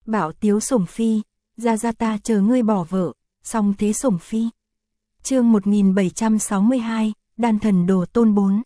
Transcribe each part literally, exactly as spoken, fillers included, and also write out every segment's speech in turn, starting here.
Bảo tiếu sủng phi, ra ra ta chờ ngươi bỏ vợ, song thế sủng phi. Chương một nghìn bảy trăm sáu mươi hai, Đan thần đồ tôn bốn.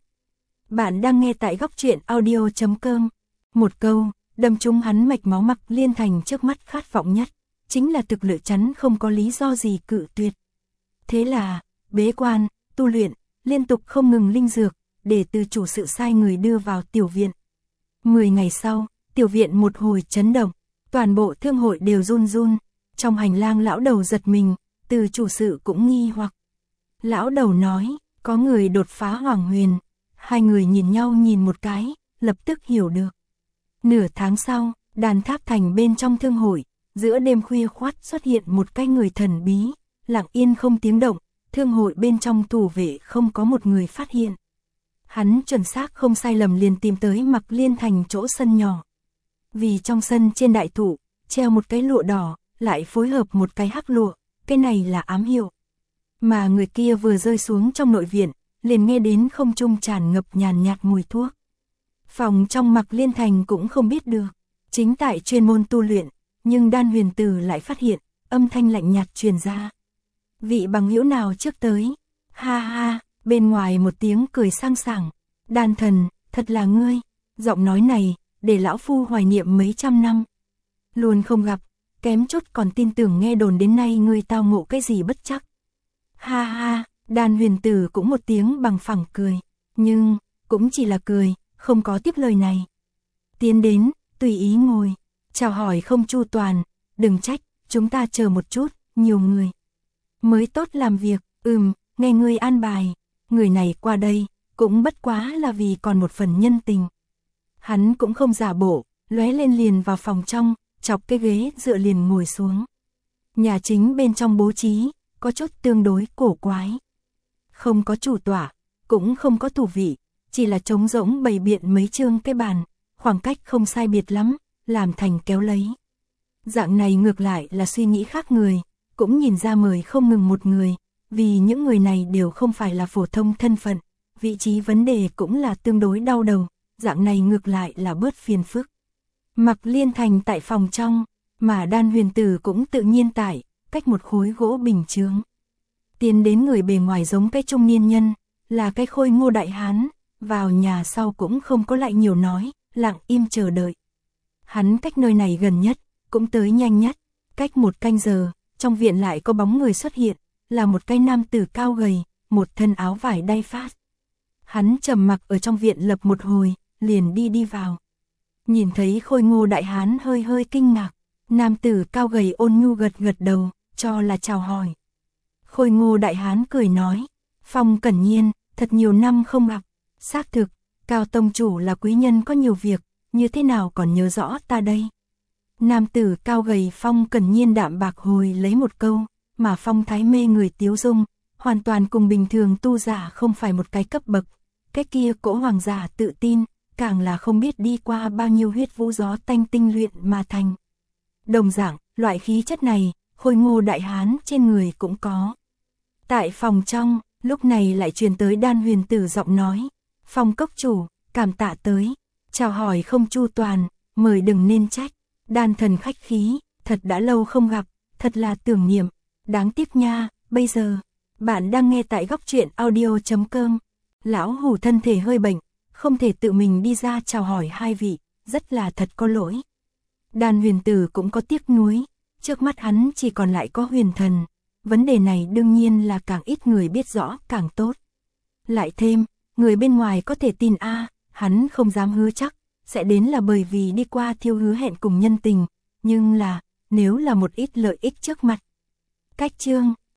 Bạn đang nghe tại góc truyện audio chấm com. Một câu, đâm trúng hắn mạch máu. Mặc Liên Thành trước mắt khát vọng nhất, chính là thực lựa chắn không có lý do gì cự tuyệt. Thế là, bế quan, tu luyện, liên tục không ngừng linh dược, để từ chủ sự sai người đưa vào tiểu viện. Mười ngày sau, tiểu viện một hồi chấn động, toàn bộ thương hội đều run run, trong hành lang lão đầu giật mình, từ chủ sự cũng nghi hoặc. Lão đầu nói, có người đột phá hoàng huyền, hai người nhìn nhau nhìn một cái, lập tức hiểu được. Nửa tháng sau, Đan Tháp Thành bên trong thương hội, giữa đêm khuya khoắt xuất hiện một cái người thần bí, lặng yên không tiếng động, thương hội bên trong thủ vệ không có một người phát hiện. Hắn chuẩn xác không sai lầm liền tìm tới Mặc Liên Thành chỗ sân nhỏ. Vì trong sân trên đại thụ, treo một cái lụa đỏ, lại phối hợp một cái hắc lụa, cái này là ám hiệu. Mà người kia vừa rơi xuống trong nội viện, liền nghe đến không trung tràn ngập nhàn nhạt mùi thuốc. Phòng trong Mặc Liên Thành cũng không biết được, chính tại chuyên môn tu luyện, nhưng Đan Huyền Tử lại phát hiện, âm thanh lạnh nhạt truyền ra. Vị bằng hữu nào trước tới? Ha ha, bên ngoài một tiếng cười sang sảng. Đan thần, thật là ngươi. Giọng nói này, để lão phu hoài niệm mấy trăm năm. Luôn không gặp, kém chút còn tin tưởng nghe đồn đến nay ngươi tao ngộ cái gì bất chắc. Ha ha, Đan Huyền Tử cũng một tiếng bằng phẳng cười, nhưng cũng chỉ là cười, không có tiếp lời này. Tiến đến, tùy ý ngồi, chào hỏi không chu toàn, đừng trách, chúng ta chờ một chút, nhiều người mới tốt làm việc. Ừm, nghe ngươi an bài, người này qua đây, cũng bất quá là vì còn một phần nhân tình. Hắn cũng không giả bộ, lóe lên liền vào phòng trong, chọc cái ghế dựa liền ngồi xuống. Nhà chính bên trong bố trí, có chút tương đối cổ quái. Không có chủ tọa, cũng không có thủ vị, chỉ là trống rỗng bày biện mấy chương cái bàn, khoảng cách không sai biệt lắm, làm thành kéo lấy. Dạng này ngược lại là suy nghĩ khác người, cũng nhìn ra mời không ngừng một người, vì những người này đều không phải là phổ thông thân phận, vị trí vấn đề cũng là tương đối đau đầu, dạng này ngược lại là bớt phiền phức. Mặc Liên Thành tại phòng trong, mà Đan Huyền Tử cũng tự nhiên tại, cách một khối gỗ bình chướng. Tiến đến người bề ngoài giống cái trung niên nhân, là cái khôi ngô đại hán, vào nhà sau cũng không có lại nhiều nói, lặng im chờ đợi. Hắn cách nơi này gần nhất, cũng tới nhanh nhất, cách một canh giờ, trong viện lại có bóng người xuất hiện, là một cái nam tử cao gầy, một thân áo vải đay phát. Hắn trầm mặc ở trong viện lập một hồi, liền đi đi vào. Nhìn thấy khôi ngô đại hán hơi hơi kinh ngạc, nam tử cao gầy ôn nhu gật gật đầu, cho là chào hỏi. Khôi ngô đại hán cười nói, Phong Cẩn Nhiên, thật nhiều năm không gặp, xác thực, Cao tông chủ là quý nhân có nhiều việc, như thế nào còn nhớ rõ ta đây. Nam tử cao gầy Phong Cẩn Nhiên đạm bạc hồi lấy một câu, mà phong thái mê người tiếu dung, hoàn toàn cùng bình thường tu giả không phải một cái cấp bậc. Cái kia cỗ hoàng giả tự tin, càng là không biết đi qua bao nhiêu huyết vũ gió tanh tinh luyện mà thành. Đồng dạng, loại khí chất này, khôi ngô đại hán trên người cũng có. Tại phòng trong, lúc này lại truyền tới Đan Huyền Tử giọng nói, Phong cốc chủ, cảm tạ tới, chào hỏi không chu toàn, mời đừng nên trách. Đan thần khách khí, thật đã lâu không gặp, thật là tưởng niệm, đáng tiếc nha, bây giờ, bạn đang nghe tại góc truyện audio chấm com. Lão hủ thân thể hơi bệnh, không thể tự mình đi ra chào hỏi hai vị, rất là thật có lỗi. Đan Huyền Tử cũng có tiếc nuối, trước mắt hắn chỉ còn lại có huyền thần, vấn đề này đương nhiên là càng ít người biết rõ càng tốt. Lại thêm, người bên ngoài có thể tin a, hắn không dám hứa chắc, sẽ đến là bởi vì đi qua thiêu hứa hẹn cùng nhân tình, nhưng là, nếu là một ít lợi ích trước mặt. Cách chương,